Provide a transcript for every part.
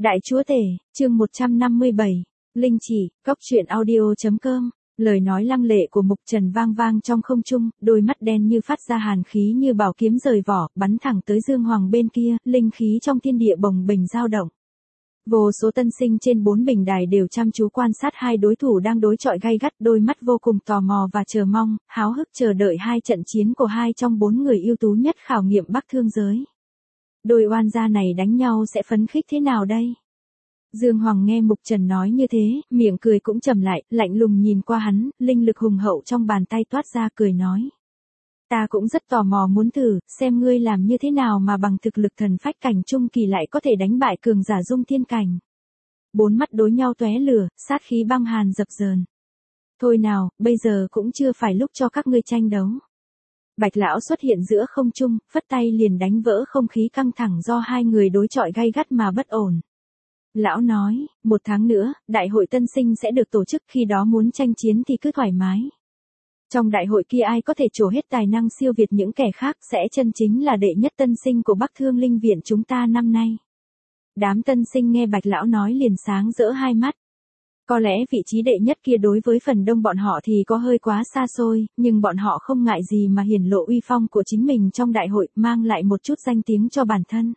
Đại Chúa Tể, chương 157, Linh chỉ, góc truyện audio.com. Lời nói lăng lệ của Mục Trần vang vang trong không trung, đôi mắt đen như phát ra hàn khí như bảo kiếm rời vỏ, bắn thẳng tới Dương Hoàng bên kia, linh khí trong thiên địa bồng bềnh dao động. Vô số tân sinh trên 4 bình đài đều chăm chú quan sát hai đối thủ đang đối chọi gay gắt, đôi mắt vô cùng tò mò và chờ mong, háo hức chờ đợi hai trận chiến của hai trong 4 người ưu tú nhất khảo nghiệm Bắc Thương giới. Đôi oan gia này đánh nhau sẽ phấn khích thế nào đây? Dương Hoàng nghe Mục Trần nói như thế, miệng cười cũng trầm lại, lạnh lùng nhìn qua hắn, linh lực hùng hậu trong bàn tay toát ra cười nói. Ta cũng rất tò mò muốn thử, xem ngươi làm như thế nào mà bằng thực lực thần phách cảnh trung kỳ lại có thể đánh bại cường giả dung thiên cảnh. 4 mắt đối nhau tóe lửa, sát khí băng hàn dập dờn. Thôi nào, bây giờ cũng chưa phải lúc cho các ngươi tranh đấu. Bạch lão xuất hiện giữa không trung, phất tay liền đánh vỡ không khí căng thẳng do hai người đối chọi gay gắt mà bất ổn. Lão nói, 1 tháng nữa, đại hội tân sinh sẽ được tổ chức, khi đó muốn tranh chiến thì cứ thoải mái. Trong đại hội kia ai có thể trổ hết tài năng siêu việt những kẻ khác sẽ chân chính là đệ nhất tân sinh của Bắc Thương Linh Viện chúng ta năm nay. Đám tân sinh nghe Bạch lão nói liền sáng rỡ hai mắt. Có lẽ vị trí đệ nhất kia đối với phần đông bọn họ thì có hơi quá xa xôi, nhưng bọn họ không ngại gì mà hiển lộ uy phong của chính mình trong đại hội, mang lại một chút danh tiếng cho bản thân.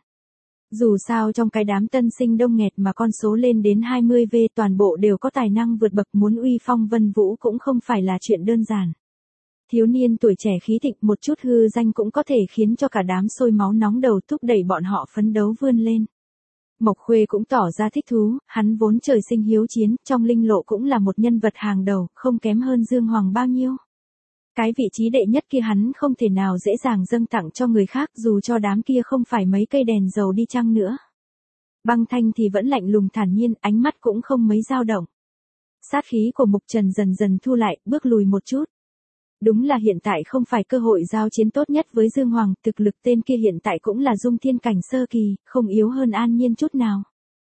Dù sao trong cái đám tân sinh đông nghẹt mà con số lên đến 20V toàn bộ đều có tài năng vượt bậc, muốn uy phong vân vũ cũng không phải là chuyện đơn giản. Thiếu niên tuổi trẻ khí thịnh, một chút hư danh cũng có thể khiến cho cả đám sôi máu nóng đầu, thúc đẩy bọn họ phấn đấu vươn lên. Mộc Khuê cũng tỏ ra thích thú, hắn vốn trời sinh hiếu chiến, trong linh lộ cũng là một nhân vật hàng đầu, không kém hơn Dương Hoàng bao nhiêu. Cái vị trí đệ nhất kia hắn không thể nào dễ dàng dâng tặng cho người khác, dù cho đám kia không phải mấy cây đèn dầu đi chăng nữa. Băng Thanh thì vẫn lạnh lùng thản nhiên, ánh mắt cũng không mấy dao động. Sát khí của Mục Trần dần dần thu lại, bước lùi một chút. Đúng là hiện tại không phải cơ hội giao chiến tốt nhất với Dương Hoàng, thực lực tên kia hiện tại cũng là dung thiên cảnh sơ kỳ, không yếu hơn An Nhiên chút nào.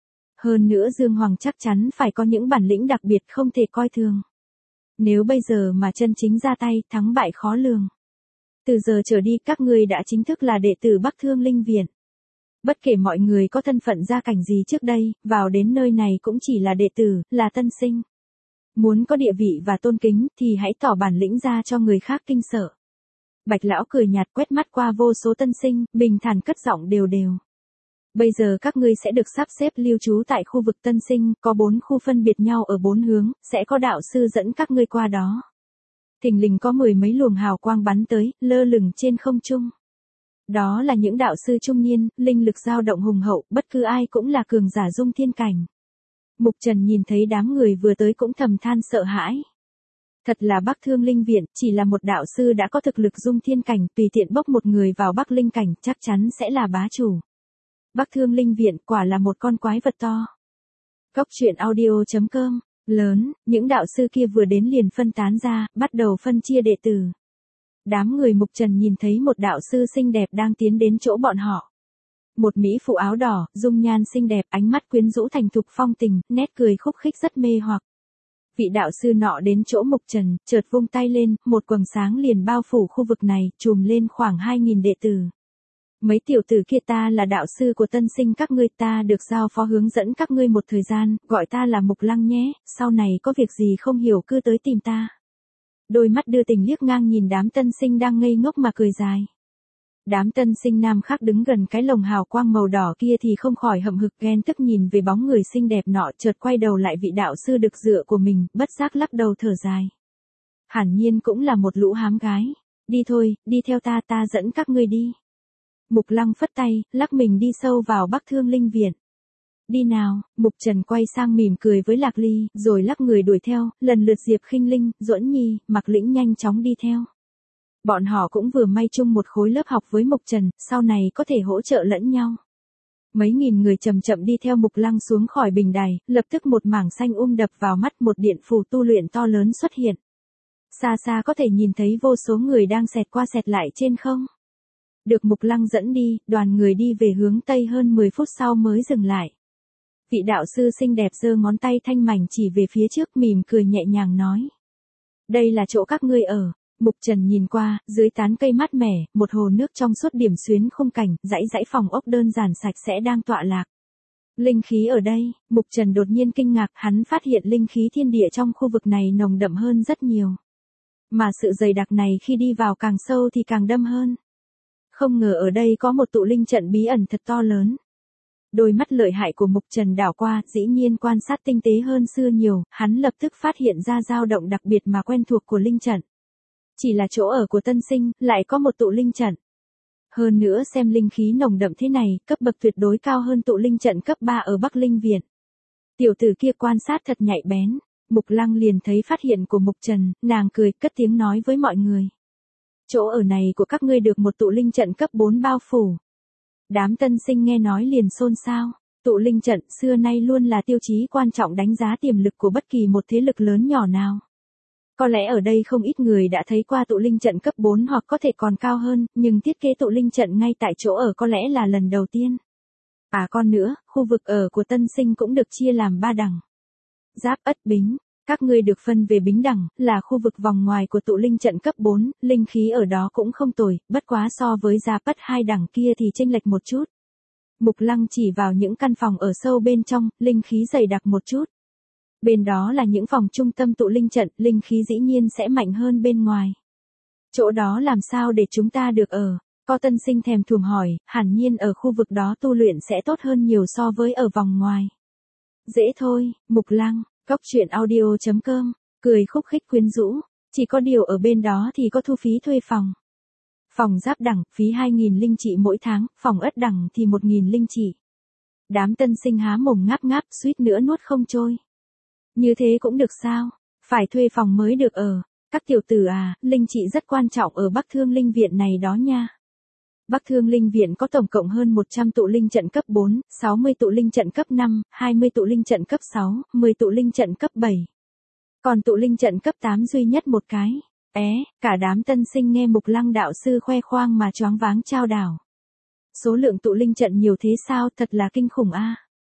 Hơn nữa Dương Hoàng chắc chắn phải có những bản lĩnh đặc biệt không thể coi thường. Nếu bây giờ mà chân chính ra tay, thắng bại khó lường. Từ giờ trở đi các ngươi đã chính thức là đệ tử Bắc Thương Linh Viện. Bất kể mọi người có thân phận gia cảnh gì trước đây, vào đến nơi này cũng chỉ là đệ tử, là tân sinh. Muốn có địa vị và tôn kính thì hãy tỏ bản lĩnh ra cho người khác kinh sợ. Bạch lão cười nhạt quét mắt qua vô số tân sinh, bình thản cất giọng đều đều. Bây giờ các ngươi sẽ được sắp xếp lưu trú tại khu vực tân sinh, có 4 khu phân biệt nhau ở 4 hướng, sẽ có đạo sư dẫn các ngươi qua đó. Thình lình có 10 mấy luồng hào quang bắn tới, lơ lửng trên không trung. Đó là những đạo sư trung niên, linh lực dao động hùng hậu, bất cứ ai cũng là cường giả dung thiên cảnh. Mục Trần nhìn thấy đám người vừa tới cũng thầm than sợ hãi. Thật là Bắc Thương Linh Viện, chỉ là một đạo sư đã có thực lực dung thiên cảnh, tùy tiện bốc một người vào Bắc Linh cảnh, chắc chắn sẽ là bá chủ. Bắc Thương Linh Viện quả là một con quái vật to. Góc truyện audio.com, lớn, những đạo sư kia vừa đến liền phân tán ra, bắt đầu phân chia đệ tử. Đám người Mục Trần nhìn thấy một đạo sư xinh đẹp đang tiến đến chỗ bọn họ. Một mỹ phụ áo đỏ, dung nhan xinh đẹp, ánh mắt quyến rũ thành thục phong tình, nét cười khúc khích rất mê hoặc. Vị đạo sư nọ đến chỗ Mục Trần, chợt vung tay lên, một quầng sáng liền bao phủ khu vực này, trùm lên khoảng 2.000 đệ tử. Mấy tiểu tử kia, ta là đạo sư của tân sinh các ngươi, ta được giao phó hướng dẫn các ngươi một thời gian, gọi ta là Mục Lăng nhé, sau này có việc gì không hiểu cứ tới tìm ta. Đôi mắt đưa tình liếc ngang nhìn đám tân sinh đang ngây ngốc mà cười dài. Đám tân sinh nam khác đứng gần cái lồng hào quang màu đỏ kia thì không khỏi hậm hực ghen tức nhìn về bóng người xinh đẹp nọ, chợt quay đầu lại vị đạo sư được dựa của mình, bất giác lắc đầu thở dài. Hẳn nhiên cũng là một lũ hám gái. Đi thôi, đi theo ta, ta dẫn các ngươi đi. Mục Lăng phất tay, lắc mình đi sâu vào Bắc Thương Linh Viện. Đi nào, Mục Trần quay sang mỉm cười với Lạc Ly, rồi lắc người đuổi theo, lần lượt Diệp Khinh Linh, Duẫn Nhi, Mạc Lĩnh nhanh chóng đi theo. Bọn họ cũng vừa may chung một khối lớp học với Mục Trần, sau này có thể hỗ trợ lẫn nhau. Mấy nghìn người chậm chậm đi theo Mục Lăng xuống khỏi bình đài, lập tức một mảng xanh đập vào mắt, một điện phù tu luyện to lớn xuất hiện. Xa xa có thể nhìn thấy vô số người đang xẹt qua xẹt lại trên không. Được Mục Lăng dẫn đi, đoàn người đi về hướng Tây hơn 10 phút sau mới dừng lại. Vị đạo sư xinh đẹp giơ ngón tay thanh mảnh chỉ về phía trước, mỉm cười nhẹ nhàng nói. Đây là chỗ các ngươi ở. Mục Trần nhìn qua, dưới tán cây mát mẻ, một hồ nước trong suốt điểm xuyến khung cảnh, dãy dãy phòng ốc đơn giản sạch sẽ đang tọa lạc. Linh khí ở đây, Mục Trần đột nhiên kinh ngạc, hắn phát hiện linh khí thiên địa trong khu vực này nồng đậm hơn rất nhiều. Mà sự dày đặc này khi đi vào càng sâu thì càng đâm hơn. Không ngờ ở đây có một tụ linh trận bí ẩn thật to lớn. Đôi mắt lợi hại của Mục Trần đảo qua, dĩ nhiên quan sát tinh tế hơn xưa nhiều, hắn lập tức phát hiện ra dao động đặc biệt mà quen thuộc của linh trận. Chỉ là chỗ ở của tân sinh, lại có một tụ linh trận. Hơn nữa xem linh khí nồng đậm thế này, cấp bậc tuyệt đối cao hơn tụ linh trận cấp 3 ở Bắc Linh Viện. Tiểu tử kia quan sát thật nhạy bén, Mục Lăng liền thấy phát hiện của Mục Trần, nàng cười, cất tiếng nói với mọi người. Chỗ ở này của các ngươi được một tụ linh trận cấp 4 bao phủ. Đám tân sinh nghe nói liền xôn xao, tụ linh trận xưa nay luôn là tiêu chí quan trọng đánh giá tiềm lực của bất kỳ một thế lực lớn nhỏ nào. Có lẽ ở đây không ít người đã thấy qua tụ linh trận cấp 4 hoặc có thể còn cao hơn, nhưng thiết kế tụ linh trận ngay tại chỗ ở có lẽ là lần đầu tiên. À con nữa, khu vực ở của tân sinh cũng được chia làm 3 đẳng. Giáp Ất Bính, các ngươi được phân về Bính đẳng, là khu vực vòng ngoài của tụ linh trận cấp 4, linh khí ở đó cũng không tồi, bất quá so với Giáp Ất 2 đẳng kia thì chênh lệch một chút. Mục Lăng chỉ vào những căn phòng ở sâu bên trong, linh khí dày đặc một chút. Bên đó là những phòng trung tâm tụ linh trận, linh khí dĩ nhiên sẽ mạnh hơn bên ngoài. Chỗ đó làm sao để chúng ta được ở? Có tân sinh thèm thuồng hỏi, hẳn nhiên ở khu vực đó tu luyện sẽ tốt hơn nhiều so với ở vòng ngoài. Dễ thôi, Mục Lăng, coctruyện.audio.com, cười khúc khích quyến rũ, chỉ có điều ở bên đó thì có thu phí thuê phòng. Phòng Giáp đẳng, phí 2.000 linh trị mỗi tháng, phòng Ất đẳng thì 1.000 linh trị. Đám tân sinh há mồm ngáp ngáp, suýt nữa nuốt không trôi. Như thế cũng được sao? Phải thuê phòng mới được ở. Các tiểu tử à, linh trị rất quan trọng ở Bắc Thương Linh Viện này đó nha. Bắc Thương Linh Viện có tổng cộng hơn 100 tụ linh trận cấp 4, 60 tụ linh trận cấp 5, 20 tụ linh trận cấp 6, 10 tụ linh trận cấp 7. Còn tụ linh trận cấp 8 duy nhất một cái. Cả đám tân sinh nghe Mục Lăng đạo sư khoe khoang mà choáng váng chao đảo. Số lượng tụ linh trận nhiều thế sao, thật là kinh khủng a.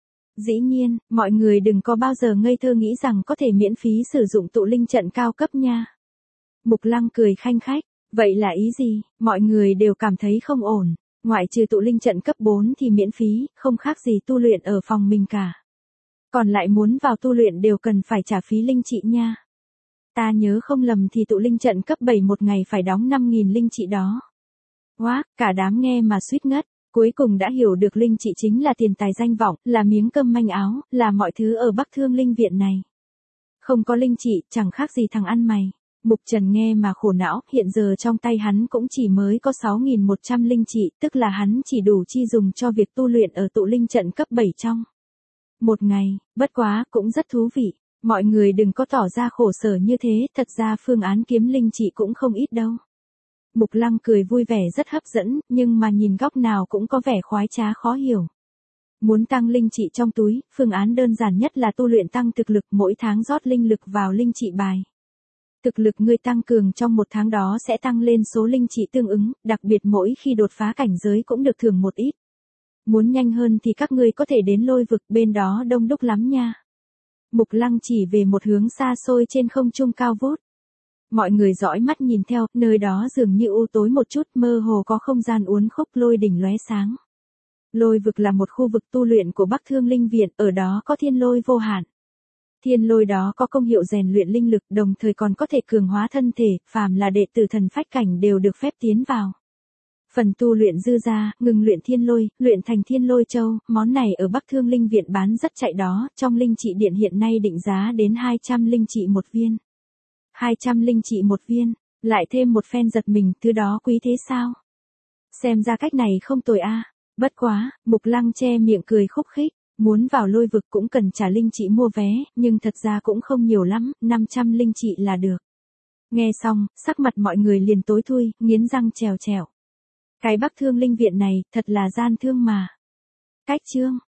Dĩ nhiên, mọi người đừng có bao giờ ngây thơ nghĩ rằng có thể miễn phí sử dụng tụ linh trận cao cấp nha. Mục Lăng cười khanh khách, vậy là ý gì? Mọi người đều cảm thấy không ổn, ngoại trừ tụ linh trận cấp 4 thì miễn phí, không khác gì tu luyện ở phòng mình cả. Còn lại muốn vào tu luyện đều cần phải trả phí linh trị nha. Ta nhớ không lầm thì tụ linh trận cấp 7 một ngày phải đóng 5.000 linh trị đó. Quá, cả đám nghe mà suýt ngất. Cuối cùng đã hiểu được linh trị chính là tiền tài danh vọng, là miếng cơm manh áo, là mọi thứ ở Bắc Thương Linh Viện này. Không có linh trị, chẳng khác gì thằng ăn mày. Mục Trần nghe mà khổ não, hiện giờ trong tay hắn cũng chỉ mới có 6.100 linh trị, tức là hắn chỉ đủ chi dùng cho việc tu luyện ở tụ linh trận cấp 7 trong một ngày, bất quá, cũng rất thú vị. Mọi người đừng có tỏ ra khổ sở như thế, thật ra phương án kiếm linh trị cũng không ít đâu. Mục Lăng cười vui vẻ rất hấp dẫn, nhưng mà nhìn góc nào cũng có vẻ khoái trá khó hiểu. Muốn tăng linh trị trong túi, phương án đơn giản nhất là tu luyện tăng thực lực, mỗi tháng rót linh lực vào linh trị bài. Thực lực ngươi tăng cường trong một tháng đó sẽ tăng lên số linh trị tương ứng, đặc biệt mỗi khi đột phá cảnh giới cũng được thưởng một ít. Muốn nhanh hơn thì các ngươi có thể đến Lôi Vực, bên đó đông đúc lắm nha. Mục Lăng chỉ về một hướng xa xôi trên không trung cao vút. Mọi người dõi mắt nhìn theo, nơi đó dường như u tối một chút, mơ hồ có không gian uốn khúc lôi đỉnh lóe sáng. Lôi Vực là một khu vực tu luyện của Bắc Thương Linh Viện, ở đó có thiên lôi vô hạn. Thiên lôi đó có công hiệu rèn luyện linh lực, đồng thời còn có thể cường hóa thân thể, phàm là đệ tử thần phách cảnh đều được phép tiến vào. Phần tu luyện dư ra, ngừng luyện thiên lôi, luyện thành thiên lôi châu, món này ở Bắc Thương Linh Viện bán rất chạy đó, trong linh trị điện hiện nay định giá đến 200 linh trị một viên. 200 linh trị một viên, lại thêm một phen giật mình, thứ đó quý thế sao? Xem ra cách này không tồi a. Bất quá, Mục Lăng che miệng cười khúc khích, muốn vào Lôi Vực cũng cần trả linh trị mua vé, nhưng thật ra cũng không nhiều lắm, 500 linh trị là được. Nghe xong, sắc mặt mọi người liền tối thui, nghiến răng trèo trèo. Cái Bắc Thương Linh Viện này, thật là gian thương mà. Cách chương